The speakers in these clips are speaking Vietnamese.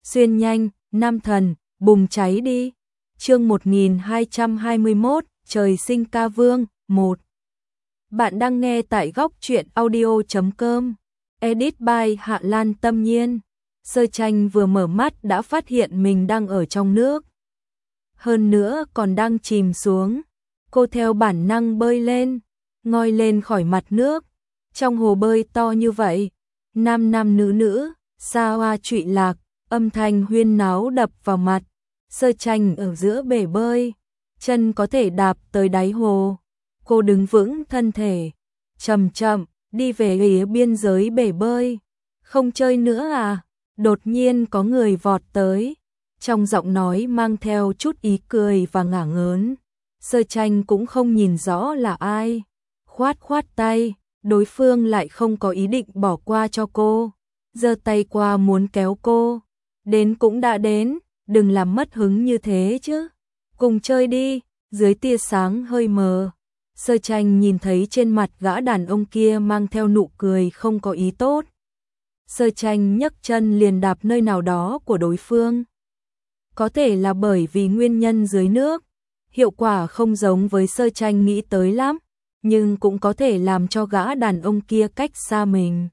Xuyên nhanh, nam thần, bùng cháy đi. Chương 1221, trời sinh ca vương, 1. Bạn đang nghe tại góc truyện audio.com. Edit by Hạ Lan Tâm Nhiên. Sơ Tranh vừa mở mắt đã phát hiện mình đang ở trong nước. Hơn nữa còn đang chìm xuống. Cô theo bản năng bơi lên, ngoi lên khỏi mặt nước. Trong hồ bơi to như vậy, nam nam nữ nữ, xa hoa trụy lạc, âm thanh huyên náo đập vào mặt. Sơ Tranh ở giữa bể bơi, chân có thể đạp tới đáy hồ. Cô đứng vững thân thể, chậm chậm đi về phía biên giới bể bơi. Không chơi nữa à? Đột nhiên có người vọt tới, trong giọng nói mang theo chút ý cười và ngả ngớn. Sơ Tranh cũng không nhìn rõ là ai, khoát khoát tay, đối phương lại không có ý định bỏ qua cho cô, giơ tay qua muốn kéo cô. Đến cũng đã đến, đừng làm mất hứng như thế chứ. Cùng chơi đi. Dưới tia sáng hơi mờ, Sơ Tranh nhìn thấy trên mặt gã đàn ông kia mang theo nụ cười không có ý tốt. Sơ Tranh nhấc chân liền đạp nơi nào đó của đối phương. Có thể là bởi vì nguyên nhân dưới nước, hiệu quả không giống với Sơ Tranh nghĩ tới lắm, nhưng cũng có thể làm cho gã đàn ông kia cách xa mình.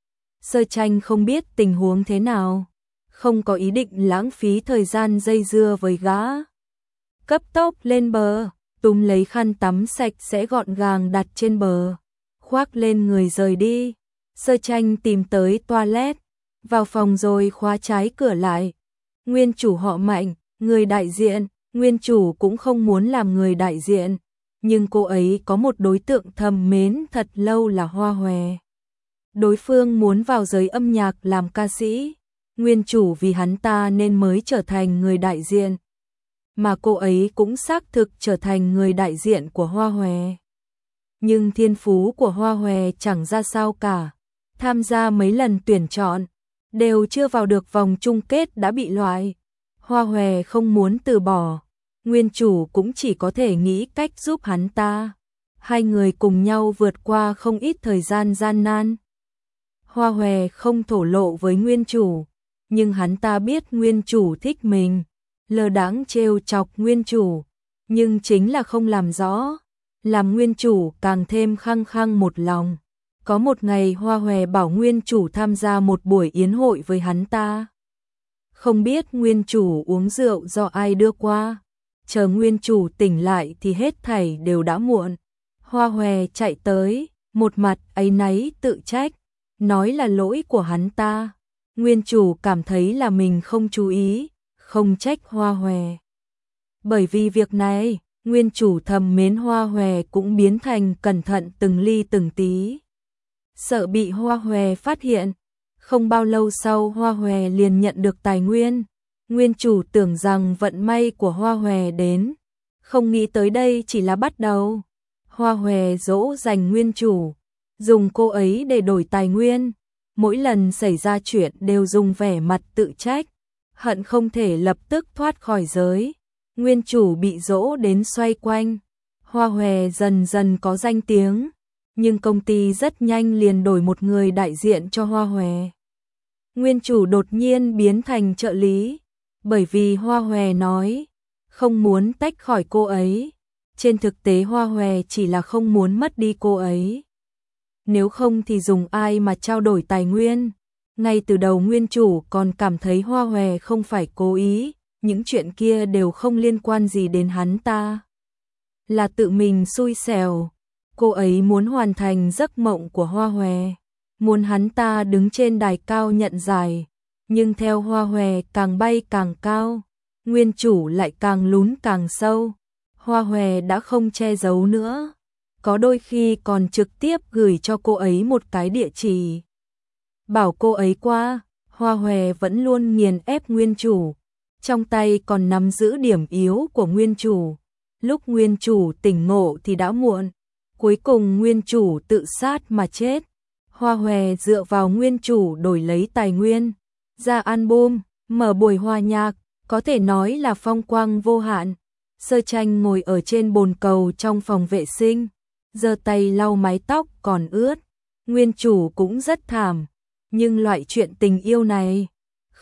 Sơ Tranh không biết tình huống thế nào, không có ý định lãng phí thời gian dây dưa với gã. Cấp tốc lên bờ, túm lấy khăn tắm sạch sẽ gọn gàng đặt trên bờ, khoác lên người rời đi. Sơ Tranh tìm tới toilet, vào phòng rồi khóa trái cửa lại. Nguyên chủ họ Mạnh, người đại diện, nguyên chủ cũng không muốn làm người đại diện, nhưng cô ấy có một đối tượng thầm mến thật lâu là Hoa Hòe. Đối phương muốn vào giới âm nhạc làm ca sĩ, nguyên chủ vì hắn ta nên mới trở thành người đại diện, mà cô ấy cũng xác thực trở thành người đại diện của Hoa Hòe. Nhưng thiên phú của Hoa Hòe chẳng ra sao cả, tham gia mấy lần tuyển chọn, đều chưa vào được vòng chung kết đã bị loại. Hoa Hòe không muốn từ bỏ, nguyên chủ cũng chỉ có thể nghĩ cách giúp hắn ta. Hai người cùng nhau vượt qua không ít thời gian gian nan. Hoa Hòe không thổ lộ với nguyên chủ, nhưng hắn ta biết nguyên chủ thích mình, lơ đãng trêu chọc nguyên chủ, nhưng chính là không làm rõ, làm nguyên chủ càng thêm khăng khăng một lòng. Có một ngày Hoa Hòe bảo nguyên chủ tham gia một buổi yến hội với hắn ta. Không biết nguyên chủ uống rượu do ai đưa qua, chờ nguyên chủ tỉnh lại thì hết thảy đều đã muộn. Hoa Hòe chạy tới, một mặt áy náy tự trách, nói là lỗi của hắn ta. Nguyên chủ cảm thấy là mình không chú ý, không trách Hoa Hòe. Bởi vì việc này, nguyên chủ thầm mến Hoa Hòe cũng biến thành cẩn thận từng ly từng tí. Sợ bị Hoa Hòe phát hiện, không bao lâu sau Hoa Hòe liền nhận được tài nguyên. Nguyên chủ tưởng rằng vận may của Hoa Hòe đến, không nghĩ tới đây chỉ là bắt đầu. Hoa Hòe dỗ dành nguyên chủ, dùng cô ấy để đổi tài nguyên. Mỗi lần xảy ra chuyện đều dùng vẻ mặt tự trách, hận không thể lập tức thoát khỏi giới. Nguyên chủ bị dỗ đến xoay quanh. Hoa Hòe dần dần có danh tiếng, nhưng công ty rất nhanh liền đổi một người đại diện cho Hoa Hòe. Nguyên chủ đột nhiên biến thành trợ lý, bởi vì Hoa Hòe nói không muốn tách khỏi cô ấy. Trên thực tế Hoa Hòe chỉ là không muốn mất đi cô ấy. Nếu không thì dùng ai mà trao đổi tài nguyên. Ngay từ đầu nguyên chủ còn cảm thấy Hoa Hòe không phải cố ý, những chuyện kia đều không liên quan gì đến hắn ta, là tự mình xui xẻo. Cô ấy muốn hoàn thành giấc mộng của Hoa Hòe, muốn hắn ta đứng trên đài cao nhận giải, nhưng theo Hoa Hòe càng bay càng cao, nguyên chủ lại càng lún càng sâu. Hoa Hòe đã không che giấu nữa, có đôi khi còn trực tiếp gửi cho cô ấy một cái địa chỉ, bảo cô ấy qua. Hoa Hòe vẫn luôn nghiền ép nguyên chủ, trong tay còn nắm giữ điểm yếu của nguyên chủ. Lúc nguyên chủ tỉnh ngộ thì đã muộn, cuối cùng nguyên chủ tự sát mà chết. Hoa Hòe dựa vào nguyên chủ đổi lấy tài nguyên, ra album, mở buổi hòa nhạc, có thể nói là phong quang vô hạn. Sơ Tranh ngồi ở trên bồn cầu trong phòng vệ sinh, giơ tay lau mái tóc còn ướt. Nguyên chủ cũng rất thảm, nhưng loại chuyện tình yêu này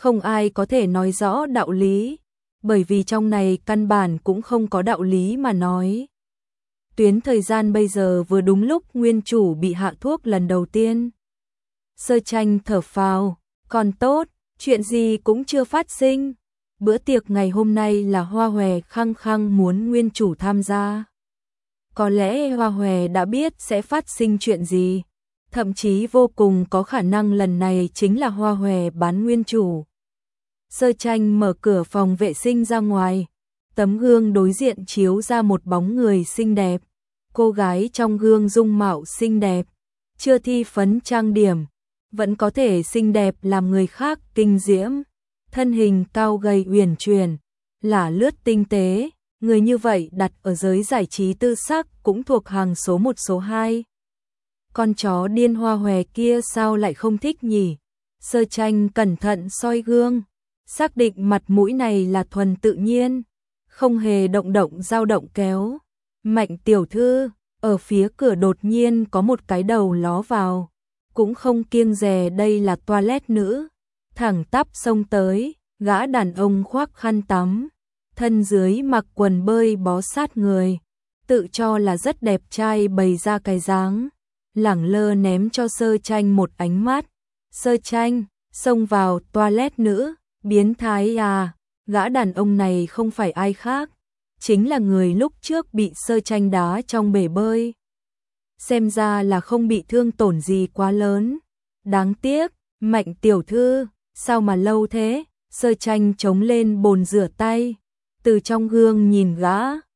Không ai có thể nói rõ đạo lý, bởi vì trong này căn bản cũng không có đạo lý mà nói. Tuyến thời gian bây giờ vừa đúng lúc nguyên chủ bị hạ thuốc lần đầu tiên. Sơ Tranh thở phào, còn tốt, chuyện gì cũng chưa phát sinh. Bữa tiệc ngày hôm nay là Hoa Hòe khăng khăng muốn nguyên chủ tham gia. Có lẽ Hoa Hòe đã biết sẽ phát sinh chuyện gì, thậm chí vô cùng có khả năng lần này chính là Hoa Hòe bán nguyên chủ. Sơ Tranh mở cửa phòng vệ sinh ra ngoài, tấm gương đối diện chiếu ra một bóng người xinh đẹp. Cô gái trong gương dung mạo xinh đẹp, chưa thi phấn trang điểm, vẫn có thể xinh đẹp làm người khác kinh diễm. Thân hình cao gầy uyển chuyển, lả lướt tinh tế, người như vậy đặt ở giới giải trí tư sắc cũng thuộc hàng số 1 số 2. Con chó điên Hoa Hòe kia sao lại không thích nhỉ? Sơ Tranh cẩn thận soi gương, xác định mặt mũi này là thuần tự nhiên, không hề động động dao động kéo. Mạnh tiểu thư, ở phía cửa đột nhiên có một cái đầu ló vào, cũng không kiêng dè đây là toilet nữ, thẳng tắp xông tới, gã đàn ông khoác khăn tắm, thân dưới mặc quần bơi bó sát người, tự cho là rất đẹp trai bày ra cái dáng, lẳng lơ ném cho Sơ Tranh một ánh mắt. Sơ Tranh, xông vào toilet nữ, biến thái à, gã đàn ông này không phải ai khác, chính là người lúc trước bị Sơ Tranh đá trong bể bơi. Xem ra là không bị thương tổn gì quá lớn. Đáng tiếc, Mạnh tiểu thư, sao mà lâu thế? Sơ Tranh chống lên bồn rửa tay, từ trong gương nhìn gã.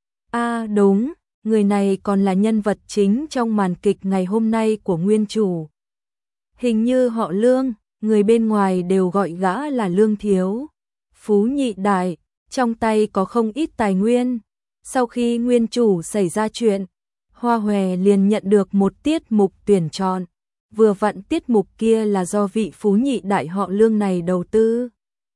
Đúng, người này còn là nhân vật chính trong màn kịch ngày hôm nay của nguyên chủ. Hình như họ Lương, người bên ngoài đều gọi gã là Lương Thiếu. Phú nhị đại, trong tay có không ít tài nguyên. Sau khi nguyên chủ xảy ra chuyện, Hoa Hòe liền nhận được một tiết mục tuyển chọn. Vừa vặn tiết mục kia là do vị phú nhị đại họ Lương này đầu tư.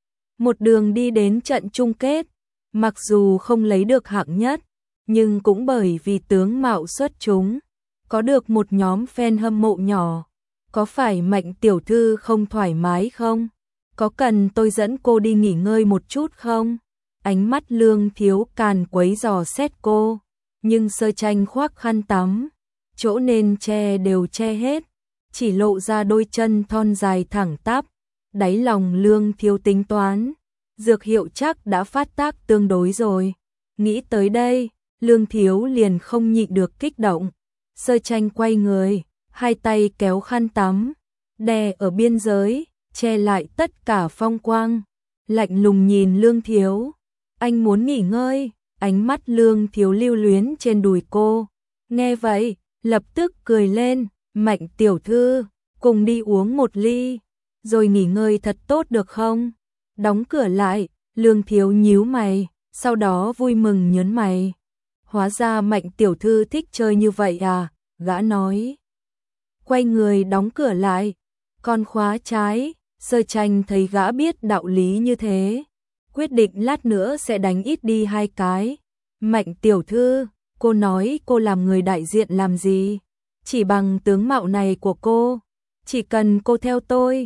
Một đường đi đến trận chung kết, mặc dù không lấy được hạng nhất, nhưng cũng bởi vì tướng mạo xuất chúng, có được một nhóm fan hâm mộ nhỏ. Có phải Mạnh tiểu thư không thoải mái không? Có cần tôi dẫn cô đi nghỉ ngơi một chút không? Ánh mắt Lương Thiếu càn quấy dò xét cô, nhưng Sơ Tranh khoác khăn tắm, chỗ nên che đều che hết, chỉ lộ ra đôi chân thon dài thẳng tắp. Đáy lòng Lương Thiếu tính toán, dược hiệu chắc đã phát tác tương đối rồi. Nghĩ tới đây, Lương Thiếu liền không nhịn được kích động. Sơ Tranh quay người, hai tay kéo khăn tắm, đè ở biên giới, che lại tất cả phong quang, lạnh lùng nhìn Lương Thiếu. Anh muốn nghỉ ngơi, ánh mắt Lương Thiếu lưu luyến trên đùi cô. Nghe vậy, lập tức cười lên, Mạnh tiểu thư, cùng đi uống một ly, rồi nghỉ ngơi thật tốt được không? Đóng cửa lại, Lương Thiếu nhíu mày, sau đó vui mừng nhớn mày. Hóa ra Mạnh tiểu thư thích chơi như vậy à, gã nói. Quay người đóng cửa lại, còn khóa trái. Sơ Tranh thấy gã biết đạo lý như thế, quyết định lát nữa sẽ đánh ít đi 2 cái. Mạnh tiểu thư, cô nói cô làm người đại diện làm gì? Chỉ bằng tướng mạo này của cô, chỉ cần cô theo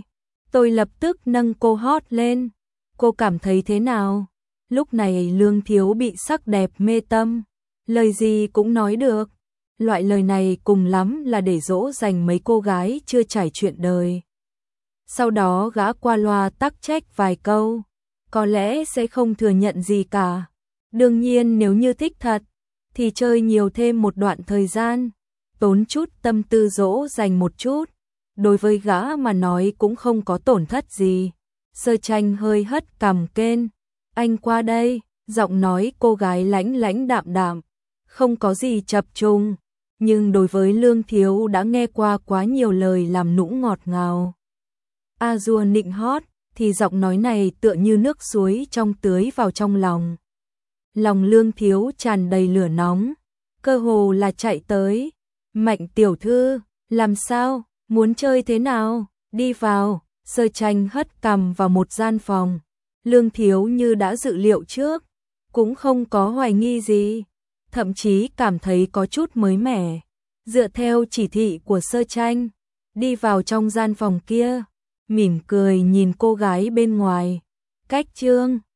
tôi lập tức nâng cô hot lên. Cô cảm thấy thế nào? Lúc này Lương Thiếu bị sắc đẹp mê tâm, lời gì cũng nói được. Loại lời này cùng lắm là để dỗ dành mấy cô gái chưa trải chuyện đời. Sau đó gã qua loa tắc trách vài câu, có lẽ sẽ không thừa nhận gì cả. Đương nhiên nếu như thích thật, thì chơi nhiều thêm một đoạn thời gian, tốn chút tâm tư dỗ dành một chút. Đối với gã mà nói cũng không có tổn thất gì. Sơ Tranh hơi hất cằm kên. Anh qua đây, giọng nói cô gái lãnh lãnh đạm đạm, không có gì chập trùng. Nhưng đối với Lương Thiếu đã nghe qua quá nhiều lời làm nũng ngọt ngào. Azure nịnh hót, thì giọng nói này tựa như nước suối trong tưới vào trong lòng. Lòng Lương Thiếu tràn đầy lửa nóng, cơ hồ là chạy tới. Mạnh tiểu thư, làm sao, muốn chơi thế nào, đi vào. Sơ Tranh hất cằm vào một gian phòng. Lương Thiếu như đã dự liệu trước, cũng không có hoài nghi gì, thậm chí cảm thấy có chút mới mẻ. Dựa theo chỉ thị của Sơ Tranh, đi vào trong gian phòng kia, mỉm cười nhìn cô gái bên ngoài. Cách chương